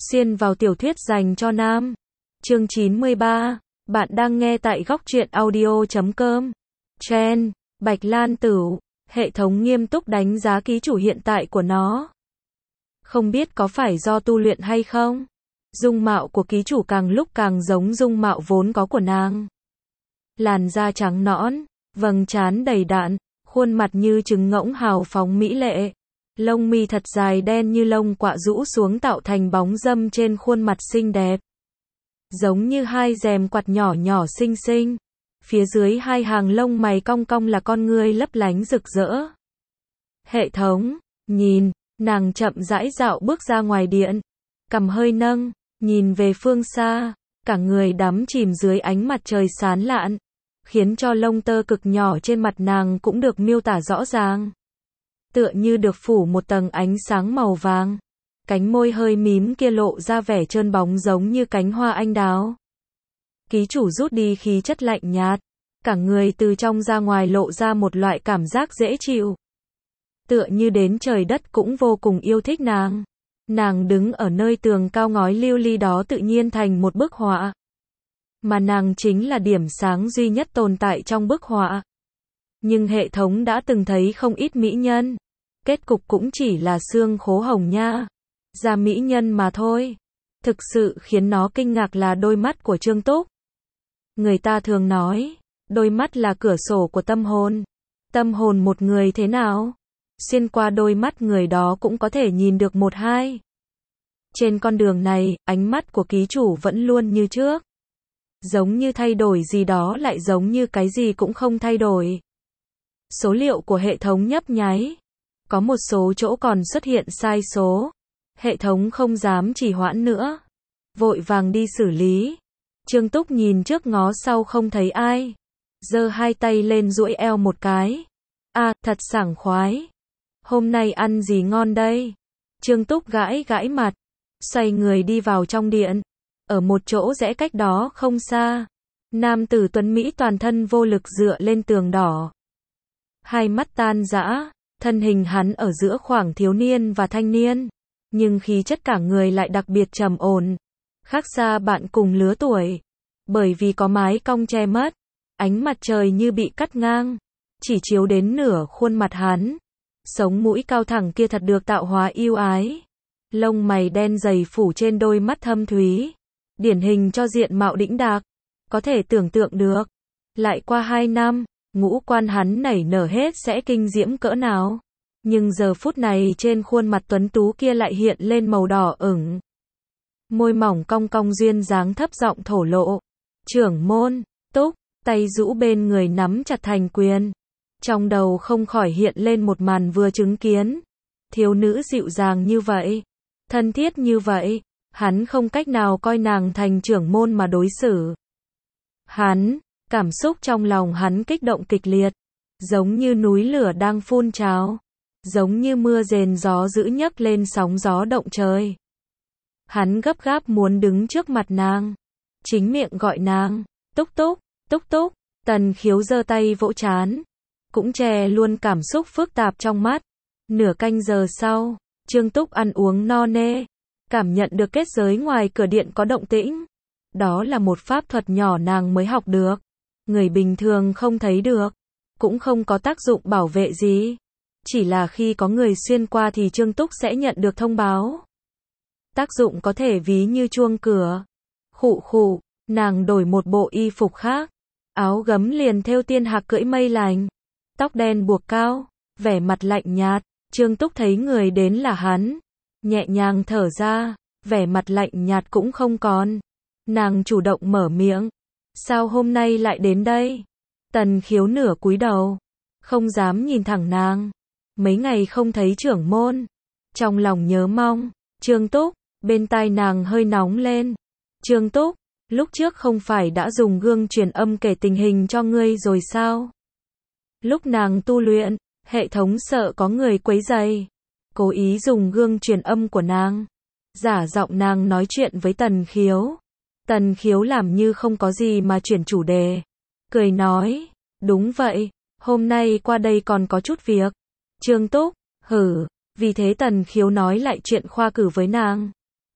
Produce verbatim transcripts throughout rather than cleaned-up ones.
Xuyên vào tiểu thuyết dành cho nam. Chương chín mươi ba. Bạn đang nghe tại góc truyện audio chấm com. Trend, Bạch Lan Tửu. Hệ thống nghiêm túc đánh giá ký chủ hiện tại của nó. Không biết có phải do tu luyện hay không? Dung mạo của ký chủ càng lúc càng giống dung mạo vốn có của nàng. Làn da trắng nõn, vầng trán đầy đặn, khuôn mặt như trứng ngỗng hào phóng mỹ lệ. Lông mi thật dài đen như lông quạ rũ xuống tạo thành bóng râm trên khuôn mặt xinh đẹp. Giống như hai rèm quạt nhỏ nhỏ xinh xinh. Phía dưới hai hàng lông mày cong cong là con ngươi lấp lánh rực rỡ. Hệ thống, nhìn, nàng chậm rãi dạo bước ra ngoài điện. Cằm hơi nâng, nhìn về phương xa, cả người đắm chìm dưới ánh mặt trời sáng lạn, khiến cho lông tơ cực nhỏ trên mặt nàng cũng được miêu tả rõ ràng. Tựa như được phủ một tầng ánh sáng màu vàng. Cánh môi hơi mím kia lộ ra vẻ trơn bóng giống như cánh hoa anh đào. Ký chủ rút đi khí chất lạnh nhạt, cả người từ trong ra ngoài lộ ra một loại cảm giác dễ chịu. Tựa như đến trời đất cũng vô cùng yêu thích nàng. Nàng đứng ở nơi tường cao ngói lưu ly đó tự nhiên thành một bức họa. Mà nàng chính là điểm sáng duy nhất tồn tại trong bức họa. Nhưng hệ thống đã từng thấy không ít mỹ nhân. Kết cục cũng chỉ là xương khố hồng nha. Da mỹ nhân mà thôi. Thực sự khiến nó kinh ngạc là đôi mắt của Trương Túc. Người ta thường nói, đôi mắt là cửa sổ của tâm hồn. Tâm hồn một người thế nào? Xuyên qua đôi mắt người đó cũng có thể nhìn được một hai. Trên con đường này, ánh mắt của ký chủ vẫn luôn như trước. Giống như thay đổi gì đó lại giống như cái gì cũng không thay đổi. Số liệu của hệ thống nhấp nháy. Có một số chỗ còn xuất hiện sai số. Hệ thống không dám trì hoãn nữa. Vội vàng đi xử lý. Trương Túc nhìn trước ngó sau không thấy ai. Giơ hai tay lên duỗi eo một cái. À, thật sảng khoái. Hôm nay ăn gì ngon đây? Trương Túc gãi gãi mặt. Xoay người đi vào trong điện. Ở một chỗ rẽ cách đó không xa. Nam tử tuấn Mỹ toàn thân vô lực dựa lên tường đỏ. Hai mắt tan rã. Thân hình hắn ở giữa khoảng thiếu niên và thanh niên. Nhưng khí chất cả người lại đặc biệt trầm ổn. Khác xa bạn cùng lứa tuổi. Bởi vì có mái cong che mất. Ánh mặt trời như bị cắt ngang. Chỉ chiếu đến nửa khuôn mặt hắn. Sống mũi cao thẳng kia thật được tạo hóa yêu ái. Lông mày đen dày phủ trên đôi mắt thâm thúy. Điển hình cho diện mạo đĩnh đạc. Có thể tưởng tượng được. Lại qua hai năm, ngũ quan hắn nảy nở hết sẽ kinh diễm cỡ nào. Nhưng giờ phút này trên khuôn mặt tuấn tú kia lại hiện lên màu đỏ ửng. Môi mỏng cong cong duyên dáng thấp giọng thổ lộ. Trưởng môn, Túc, tay rũ bên người nắm chặt thành quyền. Trong đầu không khỏi hiện lên một màn vừa chứng kiến. Thiếu nữ dịu dàng như vậy. Thân thiết như vậy. Hắn không cách nào coi nàng thành trưởng môn mà đối xử. Hắn, cảm xúc trong lòng hắn kích động kịch liệt. Giống như núi lửa đang phun trào. Giống như mưa rền gió dữ nhấc lên sóng gió động trời. Hắn gấp gáp muốn đứng trước mặt nàng. Chính miệng gọi nàng. Túc túc, túc túc. Tần Khiếu giơ tay vỗ trán. Cũng che luôn cảm xúc phức tạp trong mắt. Nửa canh giờ sau, Trương Túc ăn uống no nê. Cảm nhận được kết giới ngoài cửa điện có động tĩnh. Đó là một pháp thuật nhỏ nàng mới học được. Người bình thường không thấy được. Cũng không có tác dụng bảo vệ gì. Chỉ là khi có người xuyên qua thì Trương Túc sẽ nhận được thông báo. Tác dụng có thể ví như chuông cửa. Khụ khụ, nàng đổi một bộ y phục khác. Áo gấm liền thêu tiên hạc cưỡi mây lành. Tóc đen buộc cao, vẻ mặt lạnh nhạt. Trương Túc thấy người đến là hắn. Nhẹ nhàng thở ra, vẻ mặt lạnh nhạt cũng không còn. Nàng chủ động mở miệng. Sao hôm nay lại đến đây? Tần Khiếu nửa cúi đầu. Không dám nhìn thẳng nàng. Mấy ngày không thấy trưởng môn. Trong lòng nhớ mong. Trương Túc, bên tai nàng hơi nóng lên. Trương Túc, lúc trước không phải đã dùng gương truyền âm kể tình hình cho ngươi rồi sao? Lúc nàng tu luyện, hệ thống sợ có người quấy rầy. Cố ý dùng gương truyền âm của nàng. Giả giọng nàng nói chuyện với Tần Khiếu. Tần Khiếu làm như không có gì mà chuyển chủ đề. Cười nói, đúng vậy, hôm nay qua đây còn có chút việc. Trương Túc, hử, vì thế Tần Khiếu nói lại chuyện khoa cử với nàng.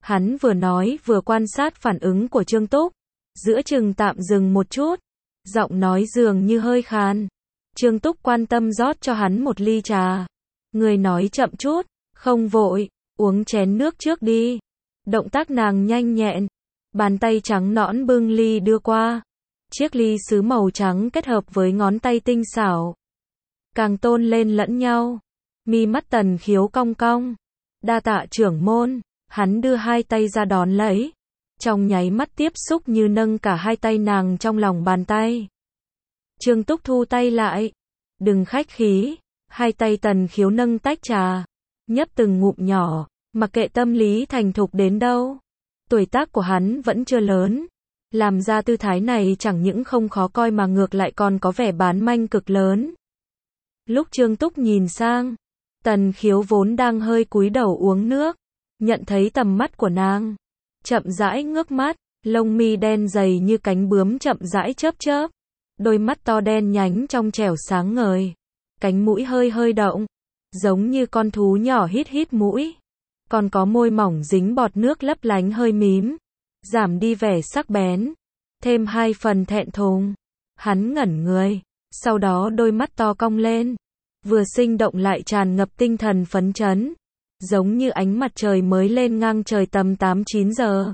Hắn vừa nói vừa quan sát phản ứng của Trương Túc, giữa chừng tạm dừng một chút, giọng nói dường như hơi khàn. Trương Túc quan tâm rót cho hắn một ly trà. Người nói chậm chút, không vội, uống chén nước trước đi. Động tác nàng nhanh nhẹn, bàn tay trắng nõn bưng ly đưa qua. Chiếc ly sứ màu trắng kết hợp với ngón tay tinh xảo, càng tôn lên lẫn nhau. Mi mắt Tần Khiếu cong cong. Đa tạ trưởng môn. Hắn đưa hai tay ra đón lấy. Trong nháy mắt tiếp xúc như nâng cả hai tay nàng trong lòng bàn tay. Trương Túc thu tay lại. Đừng khách khí. Hai tay Tần Khiếu nâng tách trà, nhấp từng ngụm nhỏ, mặc kệ tâm lý thành thục đến đâu. Tuổi tác của hắn vẫn chưa lớn. Làm ra tư thái này chẳng những không khó coi mà ngược lại còn có vẻ bán manh cực lớn. Lúc Trương Túc nhìn sang, Tần Khiếu vốn đang hơi cúi đầu uống nước, nhận thấy tầm mắt của nàng, chậm rãi ngước mắt, lông mi đen dày như cánh bướm chậm rãi chớp chớp, đôi mắt to đen nhánh trong trẻo sáng ngời, cánh mũi hơi hơi động, giống như con thú nhỏ hít hít mũi, còn có môi mỏng dính bọt nước lấp lánh hơi mím, giảm đi vẻ sắc bén, thêm hai phần thẹn thùng. Hắn ngẩn người, sau đó đôi mắt to cong lên, vừa sinh động lại tràn ngập tinh thần phấn chấn, giống như ánh mặt trời mới lên ngang trời tầm tám chín giờ.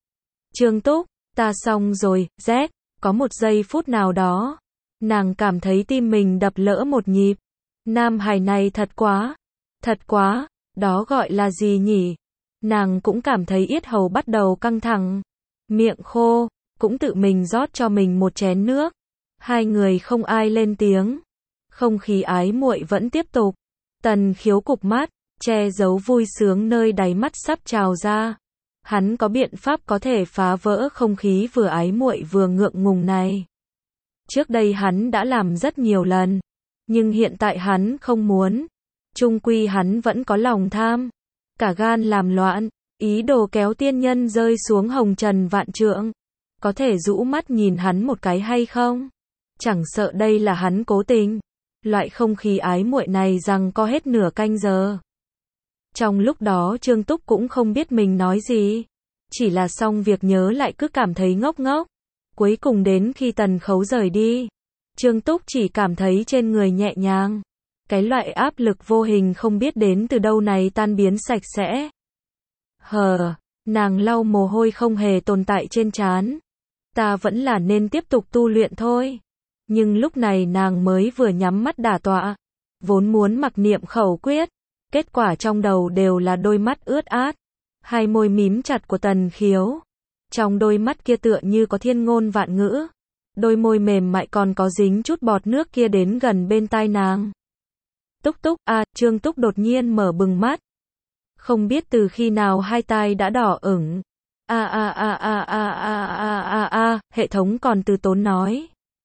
Trương Túc, ta xong rồi, Z, có một giây phút nào đó, nàng cảm thấy tim mình đập lỡ một nhịp. Nam hài này thật quá, thật quá, đó gọi là gì nhỉ? Nàng cũng cảm thấy yết hầu bắt đầu căng thẳng, miệng khô, cũng tự mình rót cho mình một chén nước. Hai người không ai lên tiếng. Không khí ái muội vẫn tiếp tục. Tần Khiếu cụp mắt, che giấu vui sướng nơi đáy mắt sắp trào ra. Hắn có biện pháp có thể phá vỡ không khí vừa ái muội vừa ngượng ngùng này. Trước đây hắn đã làm rất nhiều lần, nhưng hiện tại hắn không muốn. Chung quy hắn vẫn có lòng tham, cả gan làm loạn, ý đồ kéo tiên nhân rơi xuống hồng trần vạn trượng. Có thể rũ mắt nhìn hắn một cái hay không? Chẳng sợ đây là hắn cố tình. Loại không khí ái muội này rằng có hết nửa canh giờ. Trong lúc đó Trương Túc cũng không biết mình nói gì. Chỉ là xong việc nhớ lại cứ cảm thấy ngốc ngốc. Cuối cùng đến khi Tần Khấu rời đi, Trương Túc chỉ cảm thấy trên người nhẹ nhàng. Cái loại áp lực vô hình không biết đến từ đâu này tan biến sạch sẽ. Hờ, nàng lau mồ hôi không hề tồn tại trên trán. Ta vẫn là nên tiếp tục tu luyện thôi. Nhưng lúc này nàng mới vừa nhắm mắt đả tọa, vốn muốn mặc niệm khẩu quyết, kết quả trong đầu đều là đôi mắt ướt át, hai môi mím chặt của Tần Khiếu. Trong đôi mắt kia tựa như có thiên ngôn vạn ngữ, đôi môi mềm mại còn có dính chút bọt nước kia đến gần bên tai nàng. Túc Túc, a, à, Trương Túc đột nhiên mở bừng mắt. Không biết từ khi nào hai tai đã đỏ ửng. A a a a a a a a a, hệ thống còn từ tốn nói.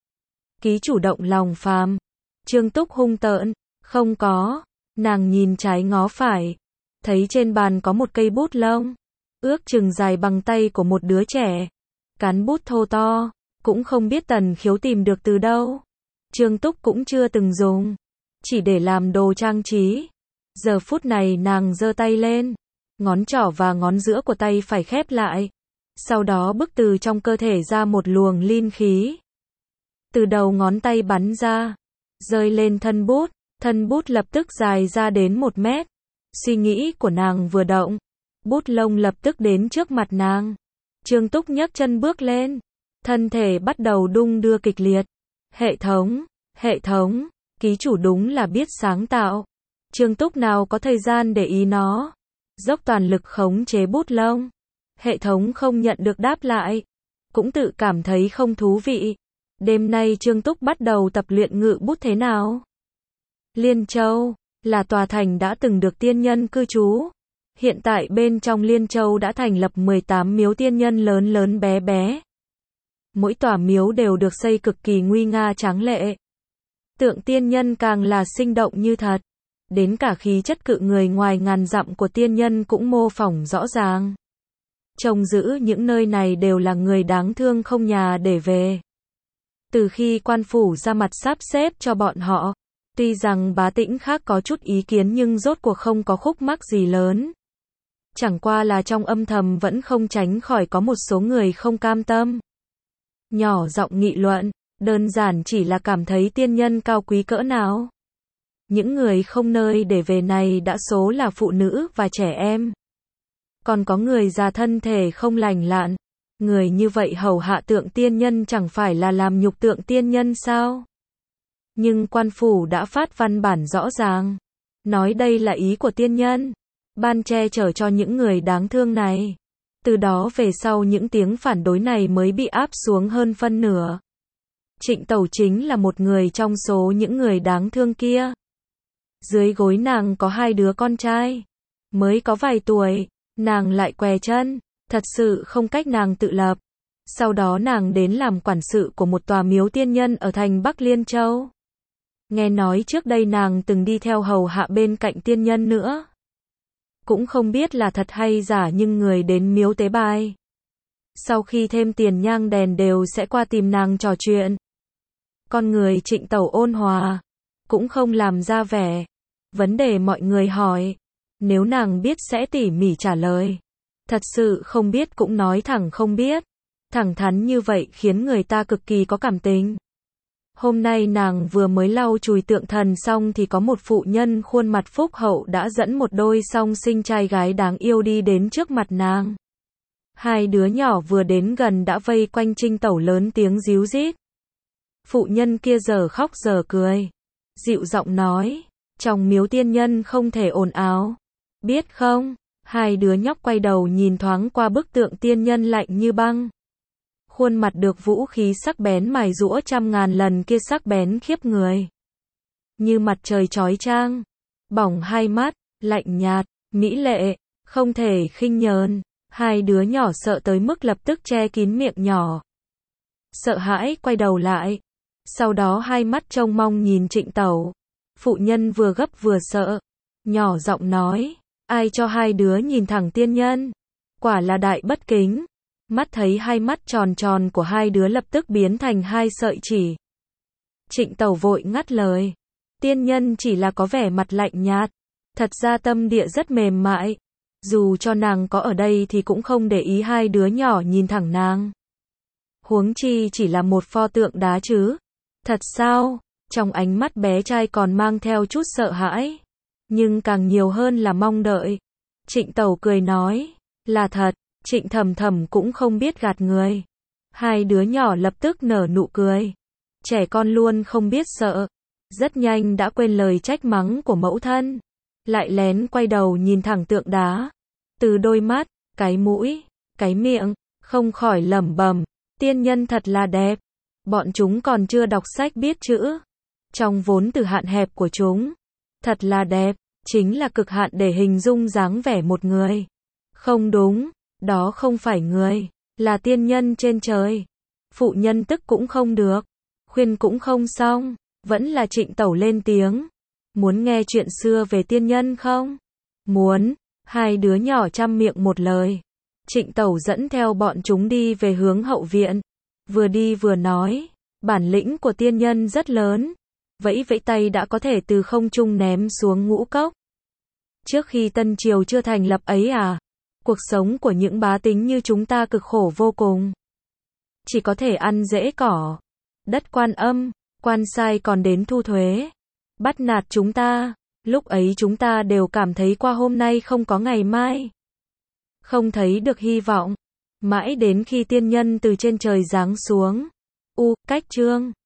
Ký chủ động lòng phàm. Trương Túc hung tợn, không có. Nàng nhìn trái ngó phải, thấy trên bàn có một cây bút lông, ước chừng dài bằng tay của một đứa trẻ. Cán bút thô to, cũng không biết Tần Khiếu tìm được từ đâu. Trương Túc cũng chưa từng dùng, chỉ để làm đồ trang trí. Giờ phút này nàng giơ tay lên, ngón trỏ và ngón giữa của tay phải khép lại. Sau đó bức từ trong cơ thể ra một luồng linh khí. Từ đầu ngón tay bắn ra, rơi lên thân bút, thân bút lập tức dài ra đến một mét. Suy nghĩ của nàng vừa động, bút lông lập tức đến trước mặt nàng. Trương Túc nhấc chân bước lên, thân thể bắt đầu đung đưa kịch liệt. Hệ thống, hệ thống, ký chủ đúng là biết sáng tạo. Trương Túc nào có thời gian để ý nó, dốc toàn lực khống chế bút lông. Hệ thống không nhận được đáp lại, cũng tự cảm thấy không thú vị. Đêm nay Trương Túc bắt đầu tập luyện ngự bút thế nào? Liên Châu là tòa thành đã từng được tiên nhân cư trú. Hiện tại bên trong Liên Châu đã thành lập mười tám miếu tiên nhân lớn lớn bé bé. Mỗi tòa miếu đều được xây cực kỳ nguy nga tráng lệ. Tượng tiên nhân càng là sinh động như thật. Đến cả khí chất cự người ngoài ngàn dặm của tiên nhân cũng mô phỏng rõ ràng. Trông giữ những nơi này đều là người đáng thương không nhà để về. Từ khi quan phủ ra mặt sắp xếp cho bọn họ, tuy rằng bá tĩnh khác có chút ý kiến nhưng rốt cuộc không có khúc mắc gì lớn. Chẳng qua là trong âm thầm vẫn không tránh khỏi có một số người không cam tâm. Nhỏ giọng nghị luận, đơn giản chỉ là cảm thấy tiên nhân cao quý cỡ nào. Những người không nơi để về này đa số là phụ nữ và trẻ em. Còn có người già thân thể không lành lặn. Người như vậy hầu hạ tượng tiên nhân chẳng phải là làm nhục tượng tiên nhân sao? Nhưng quan phủ đã phát văn bản rõ ràng. Nói đây là ý của tiên nhân. Ban che chở cho những người đáng thương này. Từ đó về sau những tiếng phản đối này mới bị áp xuống hơn phân nửa. Trịnh Tẩu chính là một người trong số những người đáng thương kia. Dưới gối nàng có hai đứa con trai. Mới có vài tuổi, nàng lại què chân. Thật sự không cách nàng tự lập. Sau đó nàng đến làm quản sự của một tòa miếu tiên nhân ở thành Bắc Liên Châu. Nghe nói trước đây nàng từng đi theo hầu hạ bên cạnh tiên nhân nữa. Cũng không biết là thật hay giả nhưng người đến miếu tế bài. Sau khi thêm tiền nhang đèn đều sẽ qua tìm nàng trò chuyện. Con người Trịnh Tẩu ôn hòa. Cũng không làm ra vẻ. Vấn đề mọi người hỏi. Nếu nàng biết sẽ tỉ mỉ trả lời. Thật sự không biết cũng nói thẳng không biết. Thẳng thắn như vậy khiến người ta cực kỳ có cảm tình. Hôm nay nàng vừa mới lau chùi tượng thần xong thì có một phụ nhân khuôn mặt phúc hậu đã dẫn một đôi song sinh trai gái đáng yêu đi đến trước mặt nàng. Hai đứa nhỏ vừa đến gần đã vây quanh Trịnh Tẩu lớn tiếng ríu rít. Phụ nhân kia giờ khóc giờ cười. Dịu giọng nói, trong miếu tiên nhân không thể ồn ào. Biết không? Hai đứa nhóc quay đầu nhìn thoáng qua bức tượng tiên nhân lạnh như băng. Khuôn mặt được vũ khí sắc bén mài giũa trăm ngàn lần kia sắc bén khiếp người. Như mặt trời chói chang, bỏng hai mắt, lạnh nhạt, mỹ lệ, không thể khinh nhờn. Hai đứa nhỏ sợ tới mức lập tức che kín miệng nhỏ. Sợ hãi quay đầu lại. Sau đó hai mắt trông mong nhìn Trịnh Tẩu. Phụ nhân vừa gấp vừa sợ. Nhỏ giọng nói, ai cho hai đứa nhìn thẳng tiên nhân? Quả là đại bất kính. Mắt thấy hai mắt tròn tròn của hai đứa lập tức biến thành hai sợi chỉ. Trịnh Tẩu vội ngắt lời. Tiên nhân chỉ là có vẻ mặt lạnh nhạt. Thật ra tâm địa rất mềm mại. Dù cho nàng có ở đây thì cũng không để ý hai đứa nhỏ nhìn thẳng nàng. Huống chi chỉ là một pho tượng đá chứ. Thật sao? Trong ánh mắt bé trai còn mang theo chút sợ hãi. Nhưng càng nhiều hơn là mong đợi. Trịnh Tẩu cười nói. Là thật. Trịnh Thầm Thầm cũng không biết gạt người. Hai đứa nhỏ lập tức nở nụ cười. Trẻ con luôn không biết sợ. Rất nhanh đã quên lời trách mắng của mẫu thân. Lại lén quay đầu nhìn thẳng tượng đá. Từ đôi mắt, cái mũi, cái miệng, không khỏi lẩm bẩm. Tiên nhân thật là đẹp. Bọn chúng còn chưa đọc sách biết chữ. Trong vốn từ hạn hẹp của chúng. Thật là đẹp, chính là cực hạn để hình dung dáng vẻ một người. Không đúng. Đó không phải người, là tiên nhân trên trời. Phụ nhân tức cũng không được, khuyên cũng không xong, vẫn là Trịnh Tẩu lên tiếng. Muốn nghe chuyện xưa về tiên nhân không? Muốn. Hai đứa nhỏ chăm miệng một lời. Trịnh Tẩu dẫn theo bọn chúng đi về hướng hậu viện. Vừa đi vừa nói, bản lĩnh của tiên nhân rất lớn. Vẫy vẫy tay đã có thể từ không trung ném xuống ngũ cốc. Trước khi Tân Triều chưa thành lập ấy à? Cuộc sống của những bá tính như chúng ta cực khổ vô cùng. Chỉ có thể ăn rễ cỏ. Đất Quan Âm, quan sai còn đến thu thuế. Bắt nạt chúng ta. Lúc ấy chúng ta đều cảm thấy qua hôm nay không có ngày mai. Không thấy được hy vọng. Mãi đến khi tiên nhân từ trên trời giáng xuống. U, cách chương.